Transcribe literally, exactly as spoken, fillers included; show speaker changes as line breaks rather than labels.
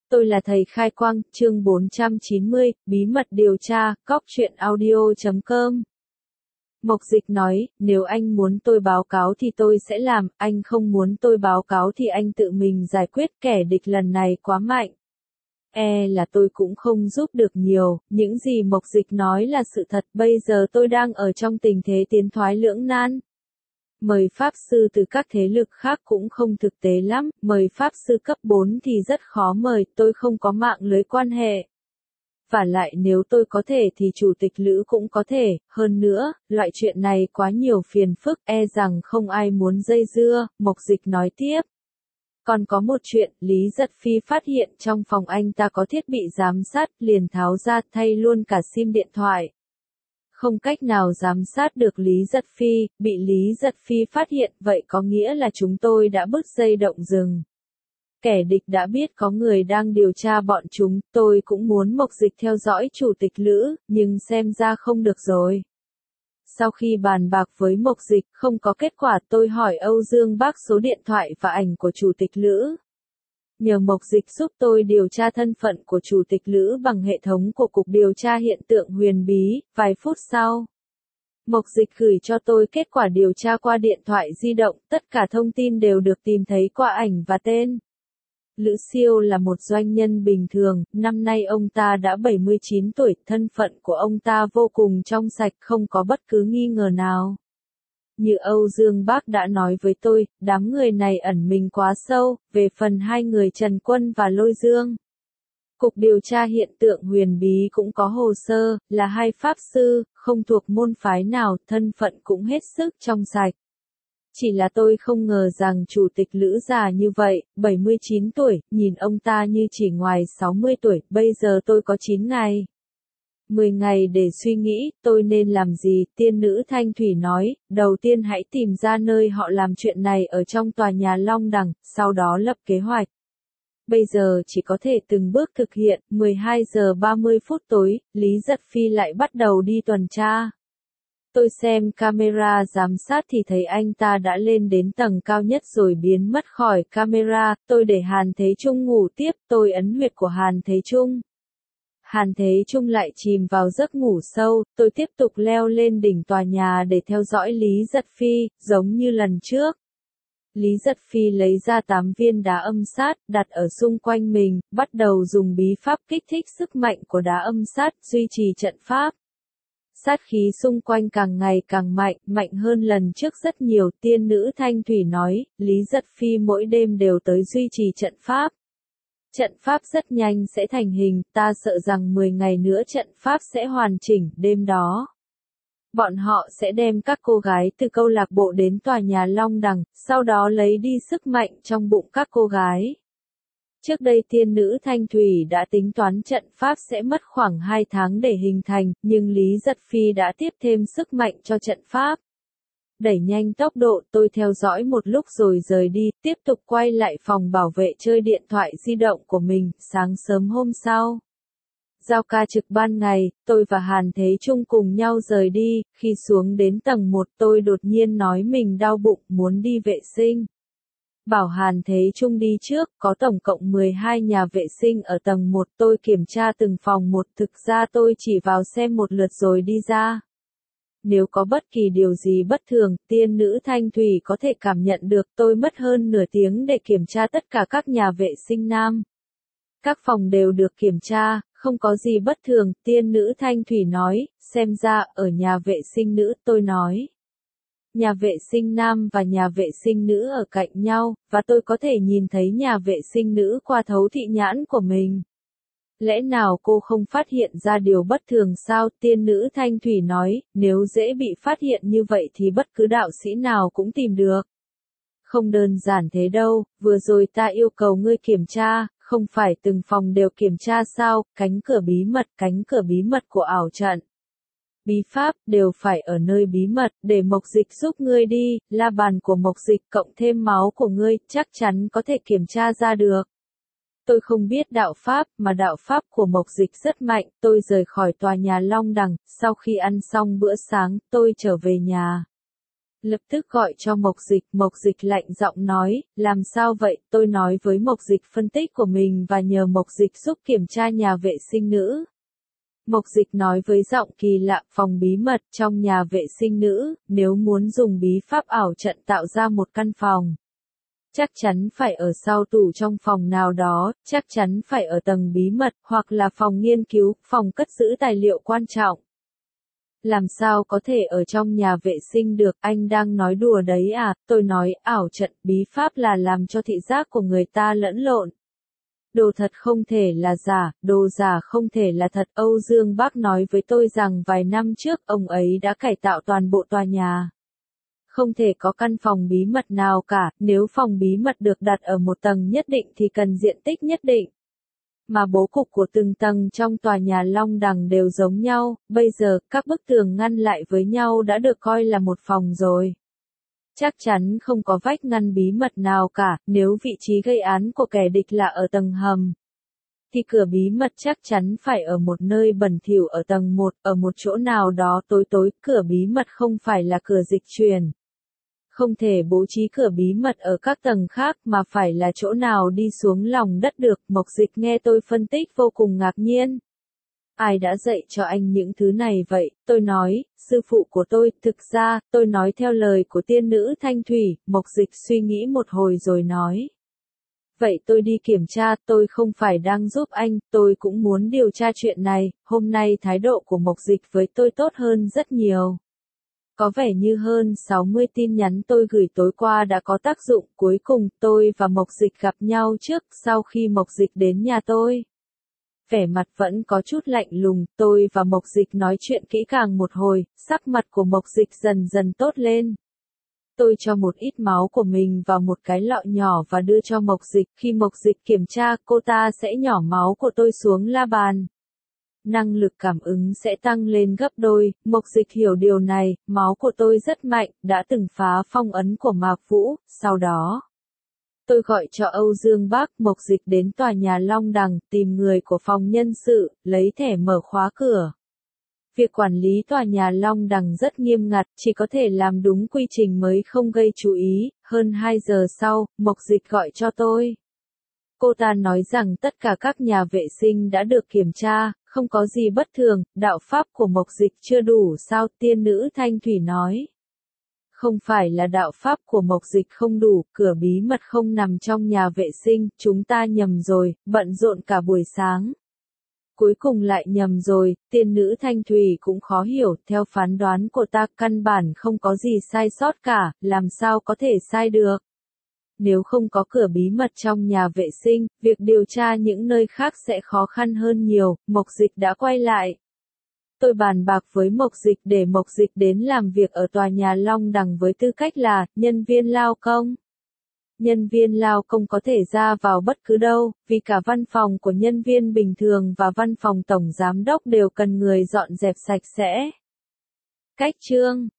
Tôi là thầy khai quang, chương bốn trăm chín mươi, bí mật điều tra, cóc truyện audio chấm com. Mộc Dịch nói, nếu anh muốn tôi báo cáo thì tôi sẽ làm, anh không muốn tôi báo cáo thì anh tự mình giải quyết, kẻ địch lần này quá mạnh. E là tôi cũng không giúp được nhiều, những gì Mộc Dịch nói là sự thật, bây giờ tôi đang ở trong tình thế tiến thoái lưỡng nan. Mời Pháp Sư từ các thế lực khác cũng không thực tế lắm, mời Pháp Sư cấp bốn thì rất khó mời, tôi không có mạng lưới quan hệ. Và lại nếu tôi có thể thì Chủ tịch Lữ cũng có thể, hơn nữa, loại chuyện này quá nhiều phiền phức, e rằng không ai muốn dây dưa, Mộc Dịch nói tiếp. Còn có một chuyện, Lý Giật Phi phát hiện trong phòng anh ta có thiết bị giám sát, liền tháo ra thay luôn cả sim điện thoại. Không cách nào giám sát được Lý Giật Phi, bị Lý Giật Phi phát hiện, vậy có nghĩa là chúng tôi đã bứt dây động rừng. Kẻ địch đã biết có người đang điều tra bọn chúng, tôi cũng muốn Mộc Dịch theo dõi Chủ tịch Lữ, nhưng xem ra không được rồi. Sau khi bàn bạc với Mộc Dịch không có kết quả, tôi hỏi Âu Dương Bác số điện thoại và ảnh của Chủ tịch Lữ. Nhờ Mộc Dịch giúp tôi điều tra thân phận của Chủ tịch Lữ bằng hệ thống của Cục Điều tra Hiện tượng Huyền Bí, vài phút sau. Mộc Dịch gửi cho tôi kết quả điều tra qua điện thoại di động, tất cả thông tin đều được tìm thấy qua ảnh và tên. Lữ Siêu là một doanh nhân bình thường, năm nay ông ta đã bảy mươi chín tuổi, thân phận của ông ta vô cùng trong sạch, không có bất cứ nghi ngờ nào. Như Âu Dương Bác đã nói với tôi, đám người này ẩn mình quá sâu, về phần hai người Trần Quân và Lôi Dương. Cục Điều tra Hiện tượng Huyền Bí cũng có hồ sơ, là hai Pháp Sư, không thuộc môn phái nào, thân phận cũng hết sức trong sạch. Chỉ là tôi không ngờ rằng Chủ tịch Lữ già như vậy, bảy mươi chín tuổi, nhìn ông ta như chỉ ngoài sáu mươi tuổi, bây giờ tôi có chín ngày. mười ngày để suy nghĩ, tôi nên làm gì, tiên nữ Thanh Thủy nói, đầu tiên hãy tìm ra nơi họ làm chuyện này ở trong tòa nhà Long Đằng, sau đó lập kế hoạch. Bây giờ chỉ có thể từng bước thực hiện, mười hai giờ ba mươi phút tối, Lý Giật Phi lại bắt đầu đi tuần tra. Tôi xem camera giám sát thì thấy anh ta đã lên đến tầng cao nhất rồi biến mất khỏi camera, tôi để Hàn Thế Trung ngủ tiếp, tôi ấn huyệt của Hàn Thế Trung. Hàn Thế Trung lại chìm vào giấc ngủ sâu, tôi tiếp tục leo lên đỉnh tòa nhà để theo dõi Lý Giật Phi, giống như lần trước. Lý Giật Phi lấy ra tám viên đá âm sát, đặt ở xung quanh mình, bắt đầu dùng bí pháp kích thích sức mạnh của đá âm sát, duy trì trận pháp. Sát khí xung quanh càng ngày càng mạnh, mạnh hơn lần trước rất nhiều, tiên nữ Thanh Thủy nói, Lý Giật Phi mỗi đêm đều tới duy trì trận pháp. Trận pháp rất nhanh sẽ thành hình, ta sợ rằng mười ngày nữa trận pháp sẽ hoàn chỉnh, đêm đó. Bọn họ sẽ đem các cô gái từ câu lạc bộ đến tòa nhà Long Đằng, sau đó lấy đi sức mạnh trong bụng các cô gái. Trước đây tiên nữ Thanh Thủy đã tính toán trận pháp sẽ mất khoảng hai tháng để hình thành, nhưng Lý Giật Phi đã tiếp thêm sức mạnh cho trận pháp. Đẩy nhanh tốc độ, tôi theo dõi một lúc rồi rời đi, tiếp tục quay lại phòng bảo vệ chơi điện thoại di động của mình, sáng sớm hôm sau. Giao ca trực ban ngày, tôi và Hàn Thế Trung cùng nhau rời đi, khi xuống đến tầng một tôi đột nhiên nói mình đau bụng, muốn đi vệ sinh. Bảo Hàn Thế Trung đi trước, có tổng cộng mười hai nhà vệ sinh ở tầng một, tôi kiểm tra từng phòng một, thực ra tôi chỉ vào xem một lượt rồi đi ra. Nếu có bất kỳ điều gì bất thường, tiên nữ Thanh Thủy có thể cảm nhận được, tôi mất hơn nửa tiếng để kiểm tra tất cả các nhà vệ sinh nam. Các phòng đều được kiểm tra, không có gì bất thường, tiên nữ Thanh Thủy nói, xem ra, ở nhà vệ sinh nữ, tôi nói. Nhà vệ sinh nam và nhà vệ sinh nữ ở cạnh nhau, và tôi có thể nhìn thấy nhà vệ sinh nữ qua thấu thị nhãn của mình. Lẽ nào cô không phát hiện ra điều bất thường sao? Tiên nữ Thanh Thủy nói, nếu dễ bị phát hiện như vậy thì bất cứ đạo sĩ nào cũng tìm được. Không đơn giản thế đâu, vừa rồi ta yêu cầu ngươi kiểm tra, không phải từng phòng đều kiểm tra sao, cánh cửa bí mật, cánh cửa bí mật của ảo trận. Bí pháp, đều phải ở nơi bí mật, để Mộc Dịch giúp ngươi đi, la bàn của Mộc Dịch cộng thêm máu của ngươi, chắc chắn có thể kiểm tra ra được. Tôi không biết đạo pháp, mà đạo pháp của Mộc Dịch rất mạnh, tôi rời khỏi tòa nhà Long Đằng, sau khi ăn xong bữa sáng, tôi trở về nhà. Lập tức gọi cho Mộc Dịch, Mộc Dịch lạnh giọng nói, làm sao vậy, tôi nói với Mộc Dịch phân tích của mình và nhờ Mộc Dịch giúp kiểm tra nhà vệ sinh nữ. Mộc Dịch nói với giọng kỳ lạ, phòng bí mật trong nhà vệ sinh nữ, nếu muốn dùng bí pháp ảo trận tạo ra một căn phòng. Chắc chắn phải ở sau tủ trong phòng nào đó, chắc chắn phải ở tầng bí mật, hoặc là phòng nghiên cứu, phòng cất giữ tài liệu quan trọng. Làm sao có thể ở trong nhà vệ sinh được, anh đang nói đùa đấy à, tôi nói, ảo trận, bí pháp là làm cho thị giác của người ta lẫn lộn. Đồ thật không thể là giả, đồ giả không thể là thật. Âu Dương Bác nói với tôi rằng vài năm trước ông ấy đã cải tạo toàn bộ tòa nhà. Không thể có căn phòng bí mật nào cả, nếu phòng bí mật được đặt ở một tầng nhất định thì cần diện tích nhất định. Mà bố cục của từng tầng trong tòa nhà Long Đằng đều giống nhau, bây giờ các bức tường ngăn lại với nhau đã được coi là một phòng rồi. Chắc chắn không có vách ngăn bí mật nào cả, nếu vị trí gây án của kẻ địch là ở tầng hầm. Thì cửa bí mật chắc chắn phải ở một nơi bẩn thỉu ở tầng một, ở một chỗ nào đó tối tối, cửa bí mật không phải là cửa dịch chuyển. Không thể bố trí cửa bí mật ở các tầng khác mà phải là chỗ nào đi xuống lòng đất được. Mộc Dịch nghe tôi phân tích vô cùng ngạc nhiên. Ai đã dạy cho anh những thứ này vậy? Tôi nói, sư phụ của tôi, thực ra, tôi nói theo lời của tiên nữ Thanh Thủy. Mộc Dịch suy nghĩ một hồi rồi nói. Vậy tôi đi kiểm tra, tôi không phải đang giúp anh, tôi cũng muốn điều tra chuyện này. Hôm nay thái độ của Mộc Dịch với tôi tốt hơn rất nhiều. Có vẻ như hơn sáu mươi tin nhắn tôi gửi tối qua đã có tác dụng. Cuối cùng tôi và Mộc Dịch gặp nhau trước sau khi Mộc Dịch đến nhà tôi. Vẻ mặt vẫn có chút lạnh lùng, tôi và Mộc Dịch nói chuyện kỹ càng một hồi, sắc mặt của Mộc Dịch dần dần tốt lên. Tôi cho một ít máu của mình vào một cái lọ nhỏ và đưa cho Mộc Dịch. Khi Mộc Dịch kiểm tra, cô ta sẽ nhỏ máu của tôi xuống la bàn. Năng lực cảm ứng sẽ tăng lên gấp đôi. Mộc Dịch hiểu điều này, máu của tôi rất mạnh, đã từng phá phong ấn của Mạc Vũ. Sau đó, tôi gọi cho Âu Dương Bác. Mộc Dịch đến tòa nhà Long Đằng, tìm người của phòng nhân sự, lấy thẻ mở khóa cửa. Việc quản lý tòa nhà Long Đằng rất nghiêm ngặt, chỉ có thể làm đúng quy trình mới không gây chú ý. Hơn hai giờ sau, Mộc Dịch gọi cho tôi. Cô ta nói rằng tất cả các nhà vệ sinh đã được kiểm tra, không có gì bất thường. Đạo pháp của Mộc Dịch chưa đủ sao? Tiên nữ Thanh Thủy nói. Không phải là đạo pháp của Mộc Dịch không đủ, cửa bí mật không nằm trong nhà vệ sinh, chúng ta nhầm rồi, bận rộn cả buổi sáng. Cuối cùng lại nhầm rồi, tiên nữ Thanh Thủy cũng khó hiểu, theo phán đoán của ta căn bản không có gì sai sót cả, làm sao có thể sai được. Nếu không có cửa bí mật trong nhà vệ sinh, việc điều tra những nơi khác sẽ khó khăn hơn nhiều. Mộc Dịch đã quay lại. Tôi bàn bạc với Mộc Dịch để Mộc Dịch đến làm việc ở tòa nhà Long Đằng với tư cách là nhân viên lao công. Nhân viên lao công có thể ra vào bất cứ đâu, vì cả văn phòng của nhân viên bình thường và văn phòng tổng giám đốc đều cần người dọn dẹp sạch sẽ. Cách chương